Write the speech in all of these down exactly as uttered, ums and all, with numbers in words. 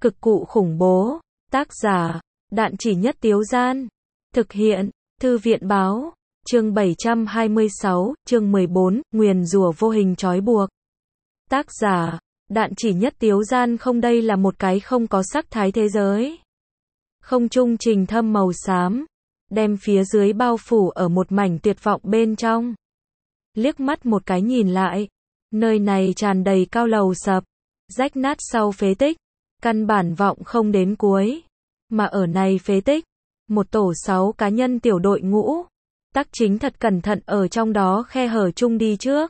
Cực cụ khủng bố. Tác giả, Đạn Chỉ Nhất Tiếu Gian. Thực hiện, Thư viện báo. Chương bảy trăm hai mươi sáu, chương mười bốn, nguyền rủa vô hình trói buộc. Tác giả, Đạn Chỉ Nhất Tiếu Gian. Không, đây là một cái không có sắc thái thế giới. Không trung trình thâm màu xám, đem phía dưới bao phủ ở một mảnh tuyệt vọng bên trong. Liếc mắt một cái nhìn lại, nơi này tràn đầy cao lầu sập, rách nát sau phế tích, căn bản vọng không đến cuối. Mà ở này phế tích, một tổ sáu cá nhân tiểu đội ngũ, Tắc Chính thật cẩn thận ở trong đó khe hở chung đi trước.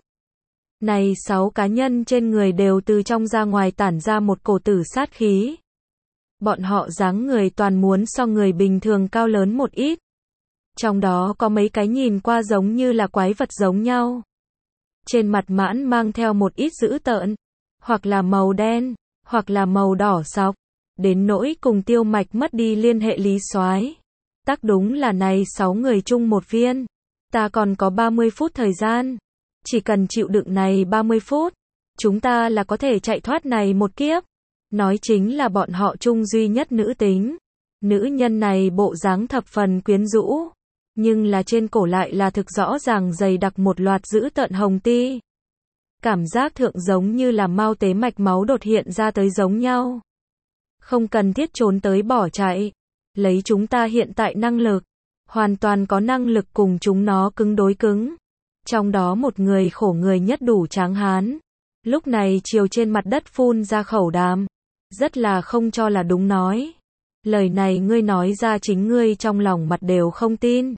Này sáu cá nhân trên người đều từ trong ra ngoài tản ra một cổ tử sát khí. Bọn họ dáng người toàn muốn so người bình thường cao lớn một ít. Trong đó có mấy cái nhìn qua giống như là quái vật giống nhau. Trên mặt mãn mang theo một ít dữ tợn, hoặc là màu đen, hoặc là màu đỏ sọc, đến nỗi cùng Tiêu Mạch mất đi liên hệ Lý Soái. Tắc đúng là này sáu người chung một viên. Ta còn có ba mươi phút thời gian. Chỉ cần chịu đựng này ba mươi phút, chúng ta là có thể chạy thoát này một kiếp. Nói chính là bọn họ chung duy nhất nữ tính. Nữ nhân này bộ dáng thập phần quyến rũ, nhưng là trên cổ lại là thực rõ ràng dày đặc một loạt dữ tợn hồng ti. Cảm giác thượng giống như là mao tế mạch máu đột hiện ra tới giống nhau. Không cần thiết trốn tới bỏ chạy. Lấy chúng ta hiện tại năng lực, hoàn toàn có năng lực cùng chúng nó cứng đối cứng. Trong đó một người khổ người nhất đủ tráng hán, lúc này chiều trên mặt đất phun ra khẩu đàm, rất là không cho là đúng nói. Lời này ngươi nói ra chính ngươi trong lòng mặt đều không tin.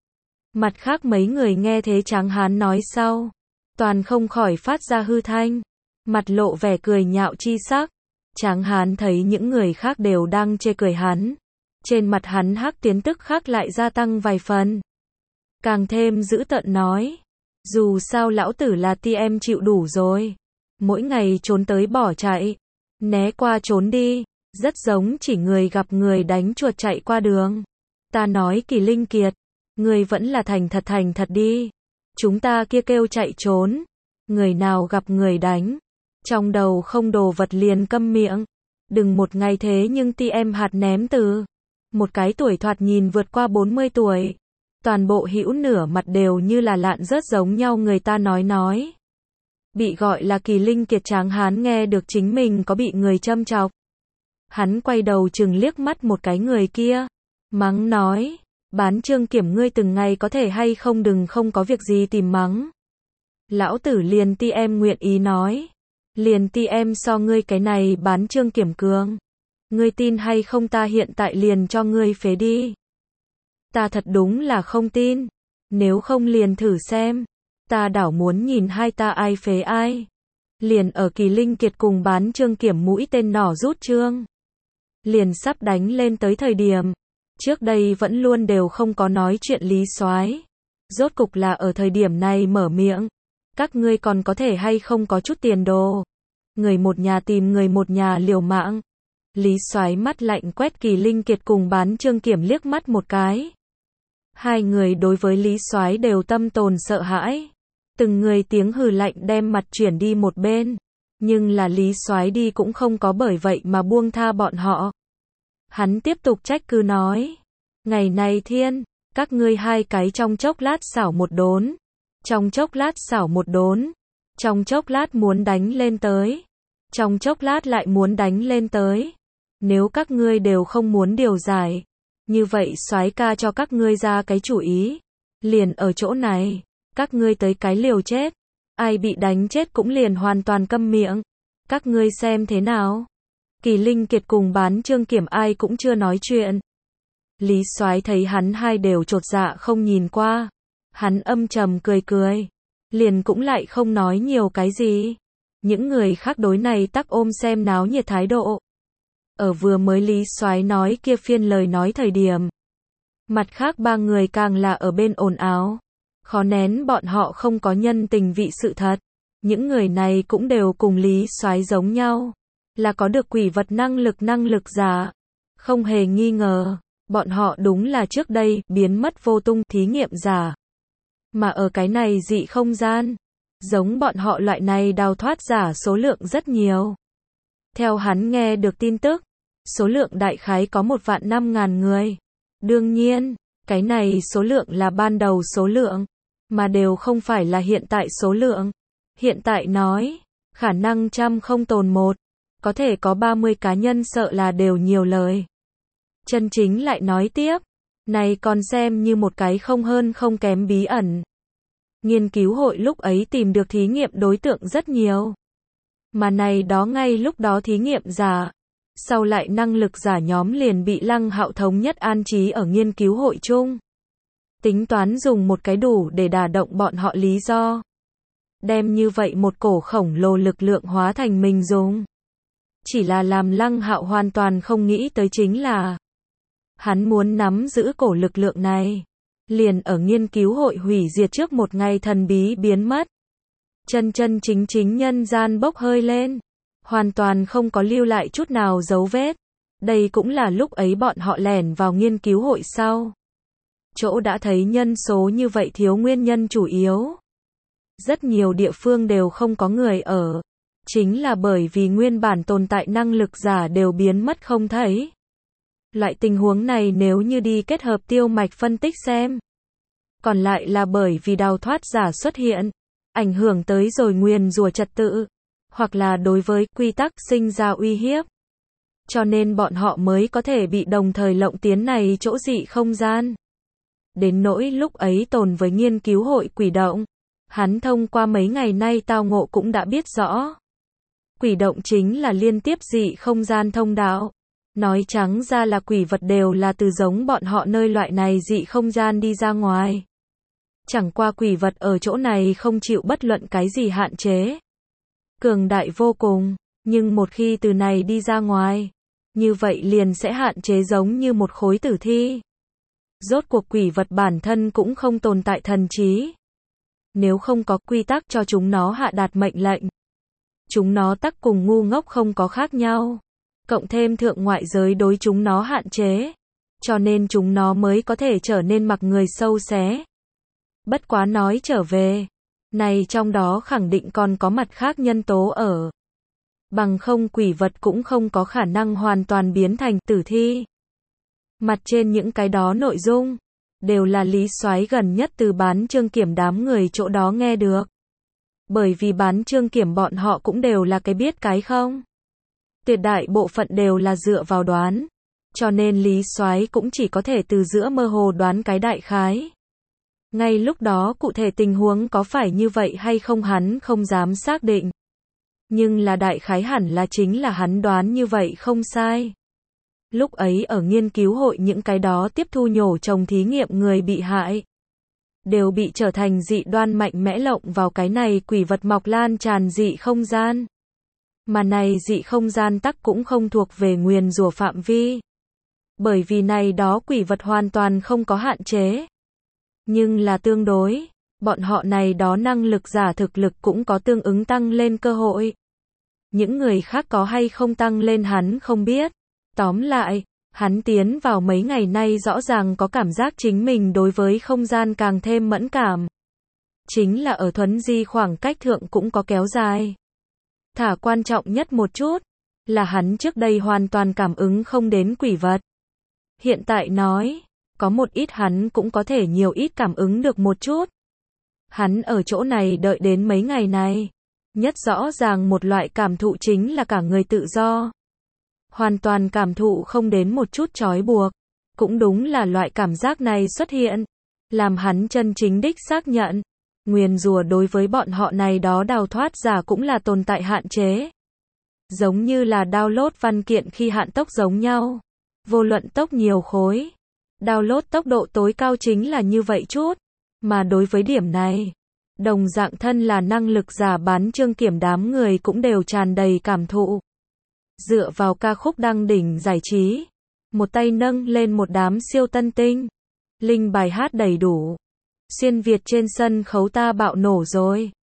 Mặt khác mấy người nghe thế tráng hán nói sau, toàn không khỏi phát ra hư thanh, mặt lộ vẻ cười nhạo chi sắc. Tráng hán thấy những người khác đều đang chê cười hắn, trên mặt hắn hắc tiến tức khắc lại gia tăng vài phần. Càng thêm dữ tợn nói, dù sao lão tử là ti em chịu đủ rồi. Mỗi ngày trốn tới bỏ chạy, né qua trốn đi, rất giống chỉ người gặp người đánh chuột chạy qua đường. Ta nói Kỳ Linh Kiệt, người vẫn là thành thật thành thật đi. Chúng ta kia kêu chạy trốn, người nào gặp người đánh, trong đầu không đồ vật liền câm miệng. Đừng một ngày thế nhưng ti em hạt ném từ một cái tuổi thoạt nhìn vượt qua bốn mươi tuổi, toàn bộ hữu nửa mặt đều như là lạn rớt giống nhau người ta nói nói. Bị gọi là Kỳ Linh Kiệt tráng hán nghe được chính mình có bị người châm chọc. Hắn quay đầu chừng liếc mắt một cái người kia, mắng nói, Bán Trương Kiểm ngươi từng ngày có thể hay không đừng không có việc gì tìm mắng. Lão tử liền ti em nguyện ý nói. Liền ti em so ngươi cái này Bán Trương Kiểm cường. Ngươi tin hay không ta hiện tại liền cho ngươi phế đi. Ta thật đúng là không tin. Nếu không liền thử xem. Ta đảo muốn nhìn hai ta ai phế ai. Liền ở Kỳ Linh Kiệt cùng Bán Trương Kiểm mũi tên nỏ rút chương, liền sắp đánh lên tới thời điểm. Trước đây vẫn luôn đều không có nói chuyện Lý Soái, rốt cục là ở thời điểm này mở miệng. Các ngươi còn có thể hay không có chút tiền đồ. Người một nhà tìm người một nhà liều mạng. Lý Soái mắt lạnh quét Kỳ Linh Kiệt cùng Bán Trương Kiểm liếc mắt một cái. Hai người đối với Lý Soái đều tâm tồn sợ hãi. Từng người tiếng hừ lạnh đem mặt chuyển đi một bên. Nhưng là Lý Soái đi cũng không có bởi vậy mà buông tha bọn họ. Hắn tiếp tục trách cứ nói. Ngày này thiên, các ngươi hai cái trong chốc lát xảo một đốn. Trong chốc lát xảo một đốn. Trong chốc lát muốn đánh lên tới. Trong chốc lát lại muốn đánh lên tới. Nếu các ngươi đều không muốn điều giải, như vậy soái ca cho các ngươi ra cái chủ ý. Liền ở chỗ này, các ngươi tới cái liều chết. Ai bị đánh chết cũng liền hoàn toàn câm miệng. Các ngươi xem thế nào? Kỳ Linh Kiệt cùng Bán Trương Kiểm ai cũng chưa nói chuyện. Lý Soái thấy hắn hai đều chột dạ không nhìn qua. Hắn âm trầm cười cười. Liền cũng lại không nói nhiều cái gì. Những người khác đối này tắc ôm xem náo nhiệt thái độ. Ở vừa mới Lý Soái nói kia phiên lời nói thời điểm, mặt khác ba người càng là ở bên ồn ào, khó nén bọn họ không có nhân tình vị sự thật. Những người này cũng đều cùng Lý Soái giống nhau, là có được quỷ vật năng lực năng lực giả. Không hề nghi ngờ, bọn họ đúng là trước đây biến mất vô tung thí nghiệm giả. Mà ở cái này dị không gian, giống bọn họ loại này đào thoát giả số lượng rất nhiều. Theo hắn nghe được tin tức, số lượng đại khái có một vạn năm ngàn người. Đương nhiên, cái này số lượng là ban đầu số lượng, mà đều không phải là hiện tại số lượng. Hiện tại nói, khả năng trăm không tồn một, có thể có ba mươi cá nhân sợ là đều nhiều lời. Chân Chính lại nói tiếp, này còn xem như một cái không hơn không kém bí ẩn. Nghiên cứu hội lúc ấy tìm được thí nghiệm đối tượng rất nhiều. Mà này đó ngay lúc đó thí nghiệm giả, sau lại năng lực giả nhóm liền bị Lăng Hạo thống nhất an trí ở nghiên cứu hội chung. Tính toán dùng một cái đủ để đả động bọn họ lý do. Đem như vậy một cổ khổng lồ lực lượng hóa thành mình dùng. Chỉ là làm Lăng Hạo hoàn toàn không nghĩ tới chính là hắn muốn nắm giữ cổ lực lượng này, liền ở nghiên cứu hội hủy diệt trước một ngày thần bí biến mất. Chân chân chính chính nhân gian bốc hơi lên, hoàn toàn không có lưu lại chút nào dấu vết. Đây cũng là lúc ấy bọn họ lẻn vào nghiên cứu hội sau. Chỗ đã thấy nhân số như vậy thiếu nguyên nhân chủ yếu. Rất nhiều địa phương đều không có người ở. Chính là bởi vì nguyên bản tồn tại năng lực giả đều biến mất không thấy. Loại tình huống này nếu như đi kết hợp tiêu mạch phân tích xem. Còn lại là bởi vì đào thoát giả xuất hiện, ảnh hưởng tới rồi nguyền rủa trật tự, hoặc là đối với quy tắc sinh ra uy hiếp. Cho nên bọn họ mới có thể bị đồng thời lộng tiến này chỗ dị không gian. Đến nỗi lúc ấy tồn với nghiên cứu hội quỷ động, hắn thông qua mấy ngày nay tao ngộ cũng đã biết rõ. Quỷ động chính là liên tiếp dị không gian thông đạo. Nói trắng ra là quỷ vật đều là từ giống bọn họ nơi loại này dị không gian đi ra ngoài. Chẳng qua quỷ vật ở chỗ này không chịu bất luận cái gì hạn chế. Cường đại vô cùng, nhưng một khi từ này đi ra ngoài, như vậy liền sẽ hạn chế giống như một khối tử thi. Rốt cuộc quỷ vật bản thân cũng không tồn tại thần trí. Nếu không có quy tắc cho chúng nó hạ đạt mệnh lệnh, chúng nó tắc cùng ngu ngốc không có khác nhau. Cộng thêm thượng ngoại giới đối chúng nó hạn chế, cho nên chúng nó mới có thể trở nên mặc người sâu xé. Bất quá nói trở về, này trong đó khẳng định còn có mặt khác nhân tố ở. Bằng không quỷ vật cũng không có khả năng hoàn toàn biến thành tử thi. Mặt trên những cái đó nội dung, đều là Lý Soái gần nhất từ Bán Trương Kiểm đám người chỗ đó nghe được. Bởi vì Bán Trương Kiểm bọn họ cũng đều là cái biết cái không. Tuyệt đại bộ phận đều là dựa vào đoán, cho nên Lý Soái cũng chỉ có thể từ giữa mơ hồ đoán cái đại khái. Ngay lúc đó cụ thể tình huống có phải như vậy hay không hắn không dám xác định. Nhưng là đại khái hẳn là chính là hắn đoán như vậy không sai. Lúc ấy ở nghiên cứu hội những cái đó tiếp thu nhổ trồng thí nghiệm người bị hại, đều bị trở thành dị đoan mạnh mẽ lộng vào cái này quỷ vật mọc lan tràn dị không gian. Mà này dị không gian tắc cũng không thuộc về nguyền rủa phạm vi. Bởi vì này đó quỷ vật hoàn toàn không có hạn chế. Nhưng là tương đối, bọn họ này đó năng lực giả thực lực cũng có tương ứng tăng lên cơ hội. Những người khác có hay không tăng lên hắn không biết. Tóm lại, hắn tiến vào mấy ngày nay rõ ràng có cảm giác chính mình đối với không gian càng thêm mẫn cảm. Chính là ở thuấn di khoảng cách thượng cũng có kéo dài. Thả quan trọng nhất một chút, là hắn trước đây hoàn toàn cảm ứng không đến quỷ vật. Hiện tại nói, có một ít hắn cũng có thể nhiều ít cảm ứng được một chút. Hắn ở chỗ này đợi đến mấy ngày này, nhất rõ ràng một loại cảm thụ chính là cả người tự do. Hoàn toàn cảm thụ không đến một chút trói buộc. Cũng đúng là loại cảm giác này xuất hiện, làm hắn chân chính đích xác nhận. Nguyền rủa đối với bọn họ này đó đào thoát giả cũng là tồn tại hạn chế. Giống như là download văn kiện khi hạn tốc giống nhau. Vô luận tốc nhiều khối. Download tốc độ tối cao chính là như vậy chút. Mà đối với điểm này, đồng dạng thân là năng lực giả Bán Trương Kiểm đám người cũng đều tràn đầy cảm thụ. Dựa vào ca khúc đăng đỉnh giải trí, một tay nâng lên một đám siêu tân tinh. Linh bài hát đầy đủ. Xuyên Việt trên sân khấu ta bạo nổ rồi.